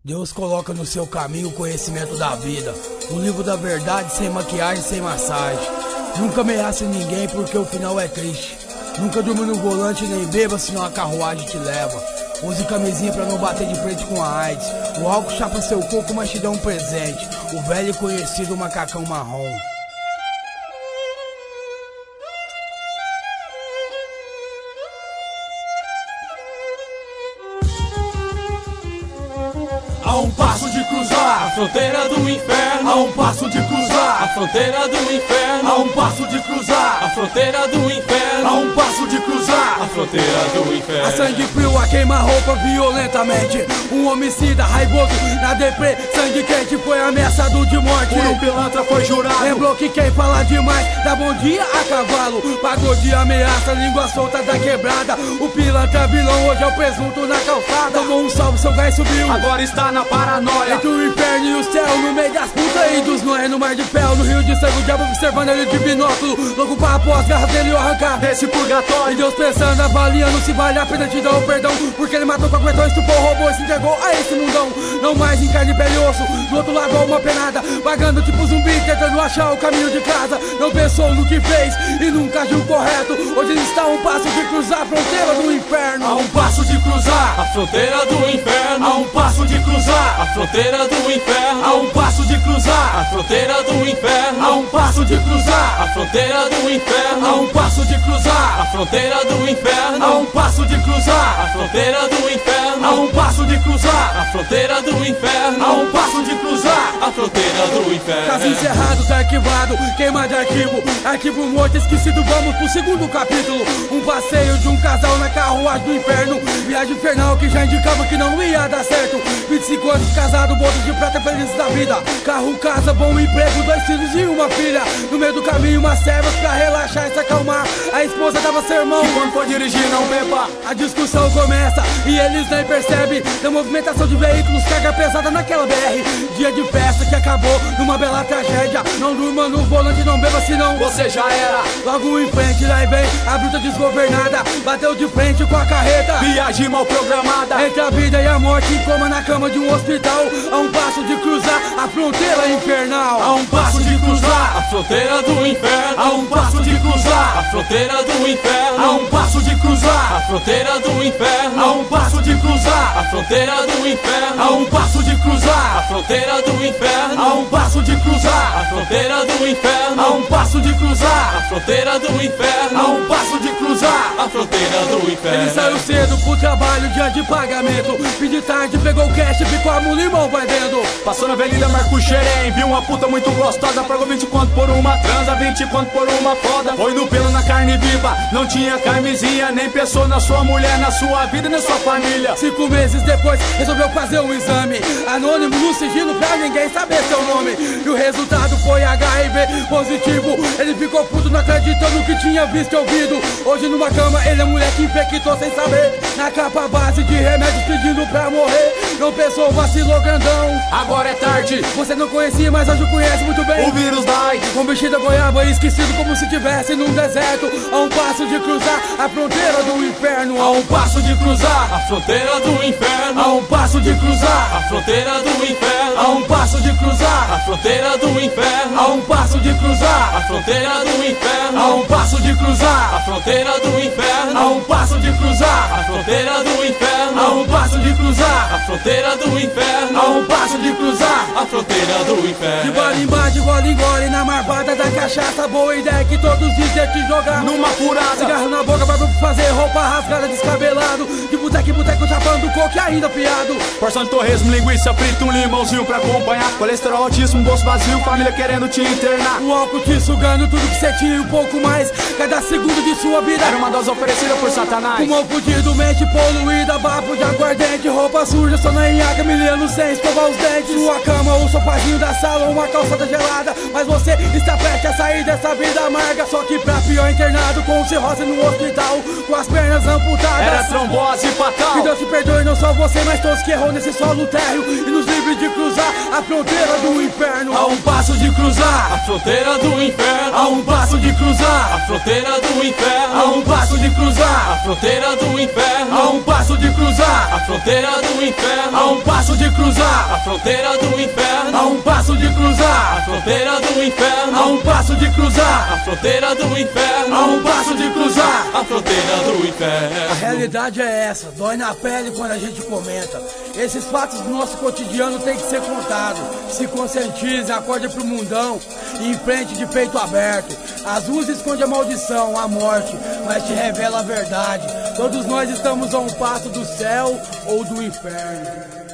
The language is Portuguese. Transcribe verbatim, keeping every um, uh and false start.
Deus coloca no seu caminho o conhecimento da vida, o livro da verdade sem maquiagem, sem massagem. Nunca ameace ninguém porque o final é triste. Nunca durma no volante nem beba, senão a carruagem te leva. Use camisinha pra não bater de frente com a AIDS. O álcool chapa seu coco, mas te dá um presente. O velho e conhecido macacão marrom. A um passo de cruzar a fronteira do inferno, a um passo de cruzar a fronteira do inferno, a um passo de cruzar a fronteira do inferno, a um passo de cruzar a fronteira do inferno. A sangue frio, a queima-roupa violentamente. Um homicida raivoso na deprê, sangue quente, foi ameaçado de morte. Por um pilantra foi jurado. Lembrou que quem fala demais dá bom dia a cavalo. Pagou de ameaça, língua solta da quebrada. O pilantra vilão hoje é o presunto na calçada. Tomou um salve, seu gás subiu, agora está na paranoia. Entre o inferno e o céu, no meio das putas e dos nóis. No mar de fel, no rio de sangue, o diabo observando ele de binóculo. Louco pra após, garras dele o arrancar desse purgatório. E Deus pensando, avaliando se vale a pena te dar o perdão. Porque ele matou com a aguentou, estupou, roubou e se entregou a esse mundão. Não mais em carne, pele e osso, do outro lado uma penada. Vagando tipo zumbi, tentando achar o caminho de casa. Não pensou no que fez e nunca agiu correto. Hoje ele está a um passo de cruzar a fronteira do inferno. A um passo de cruzar a fronteira do inferno, a um passo de cruzar a fronteira do inferno, a um passo de cruzar a fronteira do inferno, a um passo de cruzar a fronteira do inferno, a um passo de cruzar a fronteira do inferno, a um passo de cruzar a fronteira do inferno, a um passo de cruzar a fronteira do inferno, a um passo de cruzar a fronteira do inferno. Caso encerrado, tá arquivado, queima de arquivo. Arquivo morto, esquecido, vamos pro segundo capítulo. Um passeio de um casal na carruagem do inferno. Viagem infernal que já indicava que não ia dar certo. vinte e cinco anos de casado, bodas de prata, felizes da vida. Carro, casa, bom emprego, dois filhos e uma filha. No meio do caminho, umas servas pra relaxar e se acalmar. A esposa dava sermão, e quando for dirigir não beba. A discussão começa e eles nem percebem da movimentação de veículos, carga pesada naquela B R. Dia de festa que acabou numa bela tragédia. Não durma no volante, não beba senão você já era. Logo em frente, lá vem a bruta desgovernada. Bateu de frente com a carreta, viagem mal programada. Entre a vida e a morte, em coma na cama de um hospital. A um passo de cruzar a fronteira infernal. A um passo de cruzar a fronteira do inferno, a um passo de cruzar a fronteira do inferno, a um passo de cruzar a fronteira do inferno, a um passo de cruzar a fronteira do inferno, a um passo de cruzar a fronteira do inferno, a um passo de cruzar a fronteira do inferno, a um passo de cruzar a fronteira do inferno, a um passo de cruzar a fronteira do inferno. Ele saiu cedo pro trabalho, dia de pagamento. Fim de tarde, pegou o cash, ficou a mula, limão vai vendo. Passou na avenida Marco Xerém, viu uma puta muito gostosa. Pagou vinte conto por uma transa, vinte conto por uma foda. Foi no pelo na carne viva, não tinha camisinha. Nem pensou na sua mulher, na sua vida e na sua família. Cinco meses depois, resolveu fazer um exame anônimo no sigilo pra ninguém saber seu nome. E o resultado foi H I V positivo. Ele ficou puto, não acreditando no que tinha visto e ouvido. Hoje numa cama, ele é mulher que infectou sem saber. Na capa base de remédios pedindo pra morrer. Não pensou, vacilou grandão. Agora é tarde. Você não conhecia, mas hoje conhece muito bem o vírus da AIDS. Com vestido goiaba, esquecido como se tivesse num deserto. A um passo de cruzar a fronteira do inferno. A um passo de cruzar a fronteira do inferno, a um passo de cruzar a fronteira do inferno, a um passo de cruzar a fronteira do inferno, a um passo de cruzar a fronteira do inferno, a um passo de cruzar a fronteira do inferno, a um passo de cruzar a fronteira do inferno, a um passo de cruzar a fronteira do inferno, a um passo de cruzar a fronteira do inferno. De barimbá, de gole em gole, na marvada da cachaça. Boa ideia que todos dizem te jogar numa furada. Cigarro na boca, barba pra fazer roupa rasgada, descabelado. De boteco em boteco, chapando coque ainda fiado. Porção de torresmo, linguiça frita, um limãozinho pra acompanhar. Colesterol altíssimo, bolso vazio, família querendo te internar. O álcool te sugando tudo que você tinha e um pouco mais. Cada segundo de sua vida era uma dose oferecida por Satanás. Pulmão fudido, mente poluída, bafo de aguardente. Roupa suja, só na enhaca, milhando sem escovar os dentes. Sua cama, o sofazinho da sala, uma calçada gelada. Mas você está prestes a sair dessa vida amarga, só que pra pior internado com cirrose no hospital, com as pernas amputadas. Era trombose fatal. Que Deus te perdoe, não só você, mas todos que errou nesse solo térreo e nos livre de cruzar a fronteira do inferno. A um passo de cruzar a fronteira do inferno. A um passo de cruzar a fronteira do inferno. A um passo de cruzar a fronteira do inferno. A um passo de cruzar a fronteira do inferno. A um passo de cruzar a fronteira do inferno. A um passo de cruzar a fronteira do inferno. A um passo de cruzar a fronteira do inferno. A um passo de cruzar a fronteira do inferno. A realidade é essa, dói na pele quando a gente comenta. Esses fatos do nosso cotidiano tem que ser contado. Se conscientize, acorde pro mundão e enfrente de peito aberto. As luzes escondem a maldição, a morte, mas te revela a verdade. Todos nós estamos a um passo do céu ou do inferno.